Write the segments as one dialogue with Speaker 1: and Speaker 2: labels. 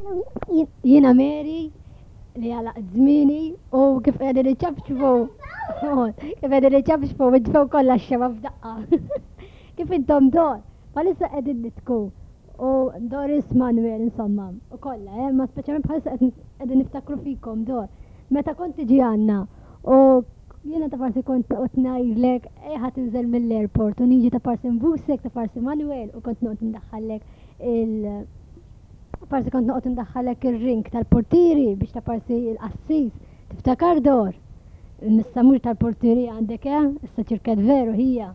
Speaker 1: Jiena Mary li għala żmieni u kif qegħdin iċċabxbu. Kif qegħdin iċċabxbu ġew kollha x-xema f'daqqa. Kif intom dor, bħalissa qegħdin nitku. U Doris Manuel insomma, u kollha, ma speċjalment bħalissa qegħdin niftakru fikom dor. Meta kont tiġi għandna u jiena ta' farsi kont noqgħod ngħidlek ħadd inżel mill-airport u niġi ta' farsi nbusek ta' farsi Manuel u kont noqgħod ndaħħallek farsi kont noqgħod ndaħħallek ir-ring tal-portieri biex ta' farsi l-qassis tiftakar dor. Nissamur tal-portieri għandek issa ċirket veru hija.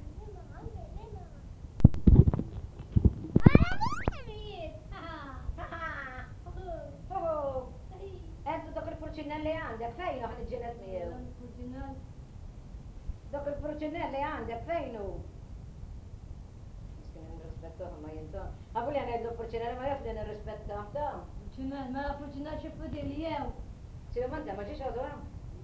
Speaker 2: Li għandek fejnu għan iġġenet miegħu. Dok il-purċinell li għandek fejnu. Miskin nirrispettaħ ma jinta. Għabuli għan għedlu purċinell ma jafni nirrispettaħ da.
Speaker 1: Purċinell, ma la purċinell xifudi li jew.
Speaker 2: Siju manta ma ġiex għadu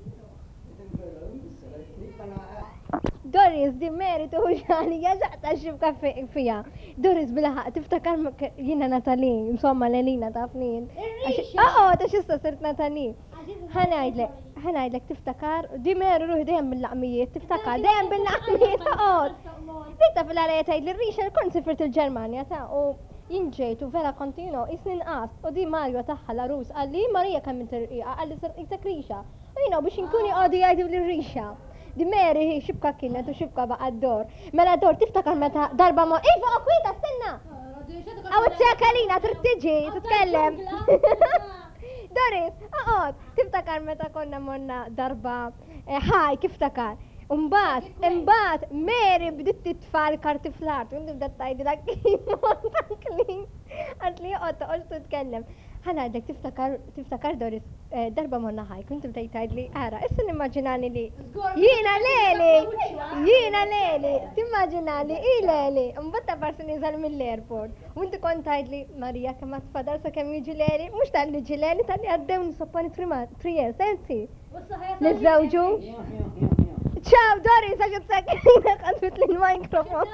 Speaker 3: Doris di meritu ħuġani jażaqta xibka fija. Doris bil-ħaq tiftakar jina Natali, insomma l-Elina tafnin. Ta' xista sirt Natali. ħanajdlek tiftakar, di meru ruħi dejjem bil-laqmijiet, tiftakar dejjem bil-laqmijiet Dikta fil-għalija tajd l-rixa l-kon sifert il-Ġermanja ta' u jinġejtu vera kontinu isnin qast u di Mario taħħa l-arus għalli Marija kemm intirqiqa għalli sirqitek rixa. U jina biex inkuni għadu jgħidu l-rixa. Di Mary hi xibka kienet u xibka baqa d-dor. Mela d-dor tiftakar meta darba ma' Iva akwita stenna! Għaw t-sekalina trid tiġi, titkellem. Doris, tiftakar meta konna monna darba ħaj kiftakar. Umbat, Mary bdiet titfal kartiflart, u nibda tajdi dak kien għatli għotta titkellem. ħana għadek tiftakar Doris darba monna ħaj, kuntu bdejt tajdli għara, issa nimmaġinani li jiena Leli, timmaġinani i Leli, mbatta parsi nizal mill-airport. U inti kont tajdli Marija kemm tfadar sa kemm jiġi Leli, mux tal-li ġi Leli tal-li għaddew nisoppani 3 years, senti? Nizzawġu? Ciao Doris, għaxu t-sakina għadbit li l-mikrofon.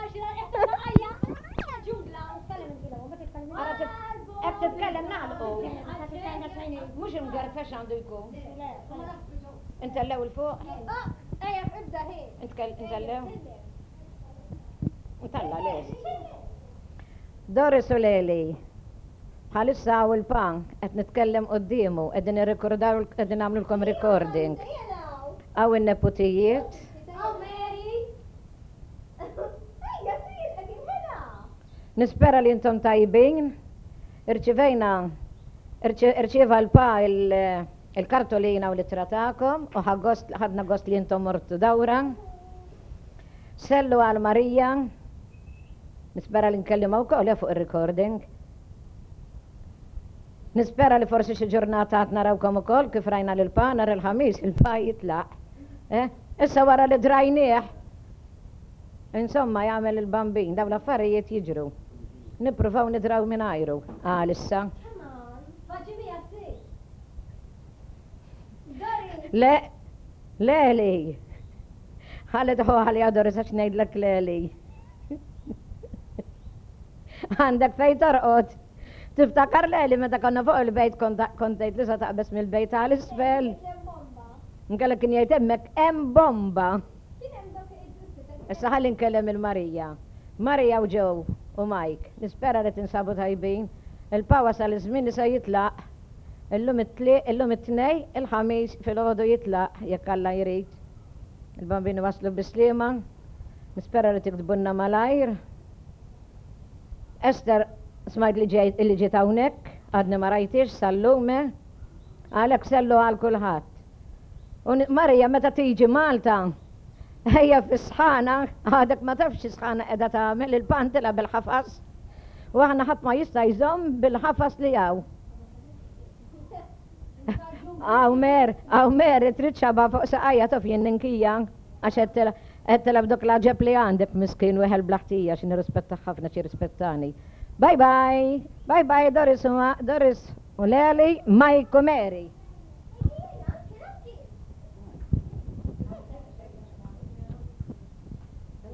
Speaker 2: Eb titkellem nagħlqu. Mhux imgarfex għandu jkun. Intellew il-fuq.
Speaker 3: Ejja, ibda hi.
Speaker 2: Intellew. Intalla lest. Doris u Leli. Bħalissa u l-pan qed nitkellem qoddiemu, qegħdin irrikordaw qegħdin nagħmlulkom recording. Għaw in-neputijiet. Nispera li intom tajbin. Irċieva l-pa il-kartolina u l-tratakom u ħadna gost li intom mortu dawra. Sellu għal Marija. Nispera li nkellimaw koll fuq il-recording. Nispera li forsi xi ġurnata narawkom ukoll kif rajna l-pa nar il-ħamis il-pa jitlaq. Issa wara li drajnieh. Insomma jagħmel il-bambin daw l-affarijiet jiġru. Nippruvaw nidraw minn ajru. Issa. Leli. Ħallet ħali għador sax ngħidlek Leli. Għandek fej torqod. Tiftakar Leli meta konna fuq il-bejt kontejt li sa taqbes mill-bejt għal-isfel. Nkellek kien jgħid hemmhekk hemm bomba. Issa ħalli nkellem il-Marija. Marija u Joe u Mike, nispera li tinsabu tajbin. Il-pawa sal-żmien sa jitlaq. Illum it-tnej, il-ħamis fil-ħodu jitlaq jekk Alla jrid. Il-bambini waslu bislima. Nispera li tiktbunna malajr. Esther smajt li ġiet hawnhekk, għadni ma rajtix sallume. Għalhekk sellu għal kulħadd. U Marija meta tiġi Malta, ħejja fis-sħana, għadek ma tafx sħana qiegħda tagħmel il-pantila bil-ħafas. U aħna ħadd ma jista' jżomm bil-ħafas li hawn. Għaw mer, trid xaba fuq saqajja tof jenninkija, għax qed tilab dok l-ġeb li għandek miskin weħel blaħtija xi nirrispettaħ ħafna xi rispettani. Bye Doris u Leli, Mike u Mary.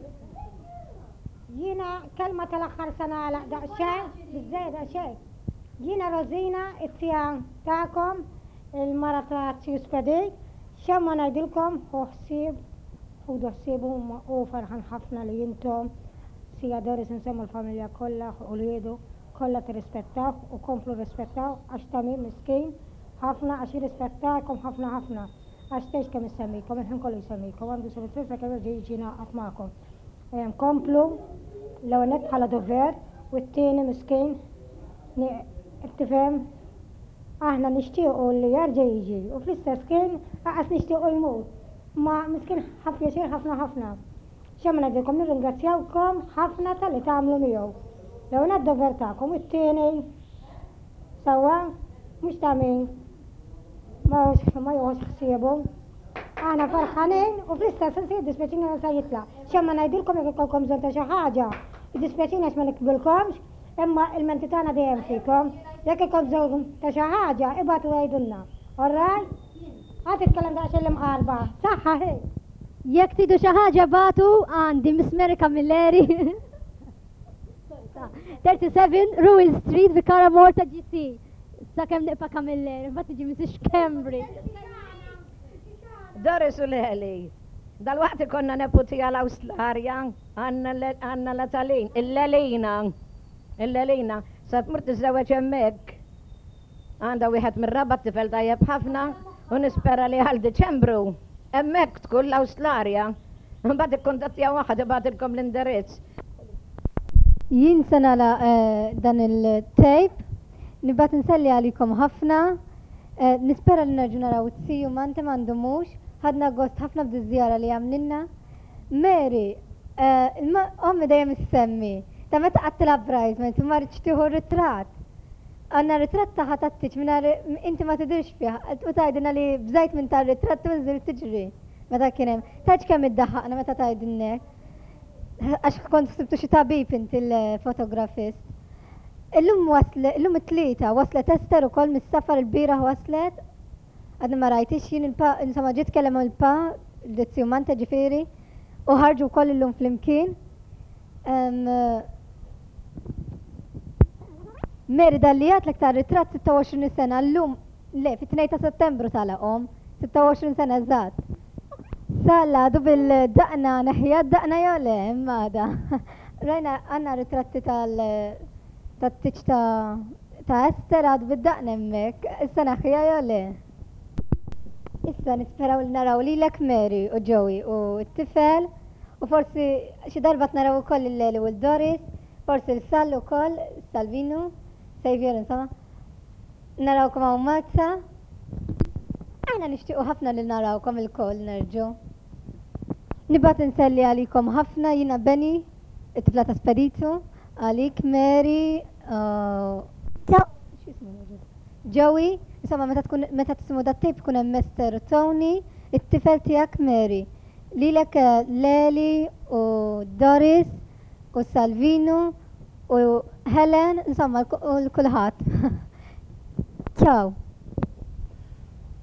Speaker 4: Jiena kelma tal-aħħar sena għalaq daqsxejn, biżżejjed għaxejn. جينا روزينا التيان تاعكم المرة تيوسبدي شما نايدلكم هو حسيب هو حسيبهم وفرحان حفنا لينتم سيادوري سنسمو الفاميليا كلها وليدو كلها ترسبتاه وكمفلو رسبتاه اشتامي مسكين حفنا اشي رسبتاكم حفنا اشتاش كم يسميكم الحين كله يسميكم وانتو سبتسا كبير جينا اطماكم كومبلو لو نت على دوفير والتاني مسكين اتفهم احنا نشتيقوا اللي يرجع يجي وفي السكين اعس نشتيقوا يموت ما مسكين حف يصير حفنا شمنا ديكم نرنقاتيوكم حفنة اللي تعملوا ميو لو نت دوفير تاعكم والتاني سوا مش تامين ما يوش خسيبهم انا فرحانين وفي السلسلة دسبتين سيطلع شما يديلكم يقولكم زلت شي حاجة دسبتين اش ما نقبلكمش اما المنتتانا ديهم فيكم يكيكم زلتم شي حاجة ابعتوا ويدنا alright هاتي الكلام ده عشان اللي مقاربة صح هي
Speaker 1: Jekk tidu xi ħaġa batu għandi Miss Kamilleri. 37 Ruin Street Vikara Morta GC. Sakemm niqpa Kamilleri, mbagħad tiġi Mrs. Cambridge.
Speaker 2: Doris u Leli, dal-waqt konna neputija l-Awstralja, għanna l-Atalin, il-Lelina, sa tmur tiżewweġ hemmhekk. Għandha wieħed mir-rabat tifel tajjeb ħafna u nispera li għal Diċembru hemmhekk tkun l-Awstralja. Mbagħad ikkuntattja waħed ibagħtilkom l-indirizz.
Speaker 3: Jien se nagħlaq dan il-tape, nibgħat inselli għalikom ħafna. Nispera li nerġu naraw it-siju mante m'għandhomux, ħadna gost ħafna b'di-żjara li għamlilna. Mary, ommi dejjem issemmi, ta' meta qatt tilab bridesmaid ma rridx tieħu ritratt. Għandna ritratt taħa tattiċ minn inti ma tidirx fiha, u tgħidilna li bżajt minn tar-ritratt u nżil tiġri. Meta kien hemm, tgħidx kemm iddaħħaqna meta tgħidilnek. Għax kont sibtu xi tabib inti l-fotografist. Illum it-tlieta waslet Ester ukoll mis-safar il-bieraħ waslet. Għadna ma rajtix jien insomma ġiet kellem il-pa l-dizzjumanta ġifieri u ħarġu wkoll illum flimkien. Mary dalli għatlek ta' ritratt 26 sena llum le fit-2 ta' Settembru talaqhom 26 sena eżatt. Salla għadu bil-daqna neħja d-daqna jole immada. Rajna għanna ritratti tal-tiċ ta' Ester għadu bil-daqna emmek. Issa naħja jole. Issa nisperaw li naraw li l-ek Mary u Joey u t-tifel u forsi xi darba naraw ukoll il-Leli u l-Doris, forsi l-Sall ukoll, Salvinu, Xavier insomma. Narawkom għaw Mazza. Għana nishtiqu ħafna li narawkom il-koll nerġu. Nibat nselli għalikom ħafna jina Benny, it-tifla ta' Speditu, għalik Mary, Joey, insomma meta tisimu da tip kun hemm Mester Tony, it-tifel tiegħek Mary. Lilek Leli u Doris u Salvinu u Helen, insomma l-kulħadd. Ciao.